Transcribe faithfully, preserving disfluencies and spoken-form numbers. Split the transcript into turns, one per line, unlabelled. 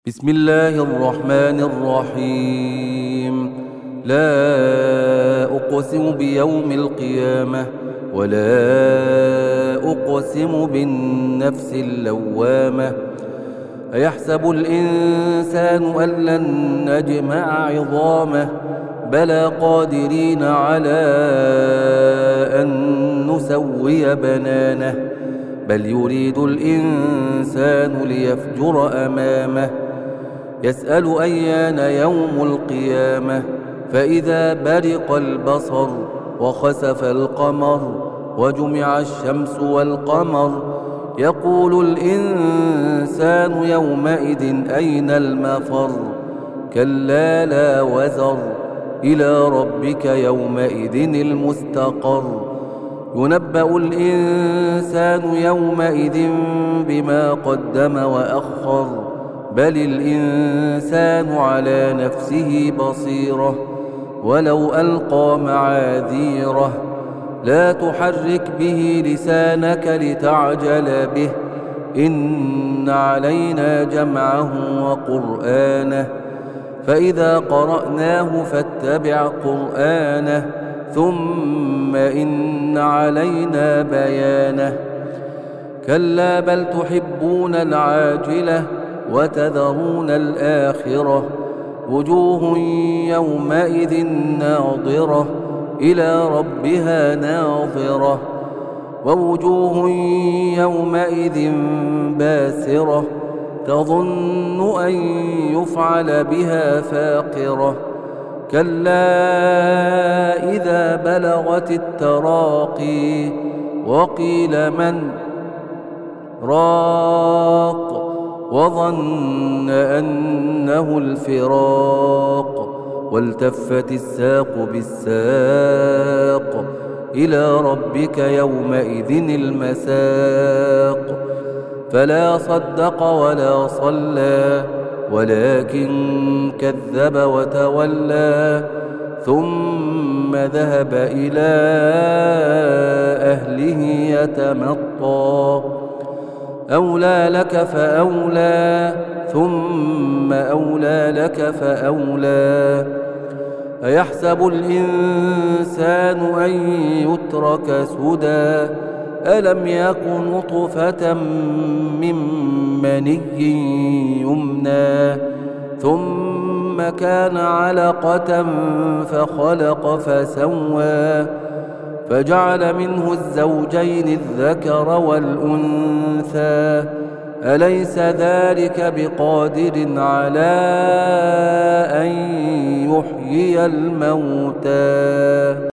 بسم الله الرحمن الرحيم. لا أقسم بيوم القيامة ولا أقسم بالنفس اللوامة. أيحسب الإنسان أن لن نجمع عظامه بلى قادرين على أن نسوي بنانه بل يريد الإنسان ليفجر أمامه يسأل أيان يوم القيامة فإذا برق البصر وخسف القمر وجمع الشمس والقمر يقول الإنسان يومئذ أين المفر كلا لا وزر إلى ربك يومئذ المستقر ينبأ الإنسان يومئذ بما قدم وأخر بل الإنسان على نفسه بصيرة ولو ألقى معاذيره لا تحرك به لسانك لتعجل به إن علينا جمعه وقرآنه فإذا قرأناه فاتبع قرآنه ثم إن علينا بيانه كلا بل تحبون العاجلة وتذرون الآخرة وجوه يومئذ ناظرة إلى ربها ناظرة ووجوه يومئذ باسرة تظن أن يفعل بها فاقرة كلا إذا بلغت التراقي وقيل من راق وظن أنه الفراق والتفت الساق بالساق إلى ربك يومئذ المساق فلا صدق ولا صلى ولكن كذب وتولى ثم ذهب إلى أهله يتمطى أولى لك فأولى ثم أولى لك فأولى أيحسب الإنسان أن يترك سدى ألم يك نطفة من مني يمنى ثم كان علقة فخلق فسوى فجعل منه الزوجين الذكر والأنثى أليس ذلك بقادر على أن يحيي الموتى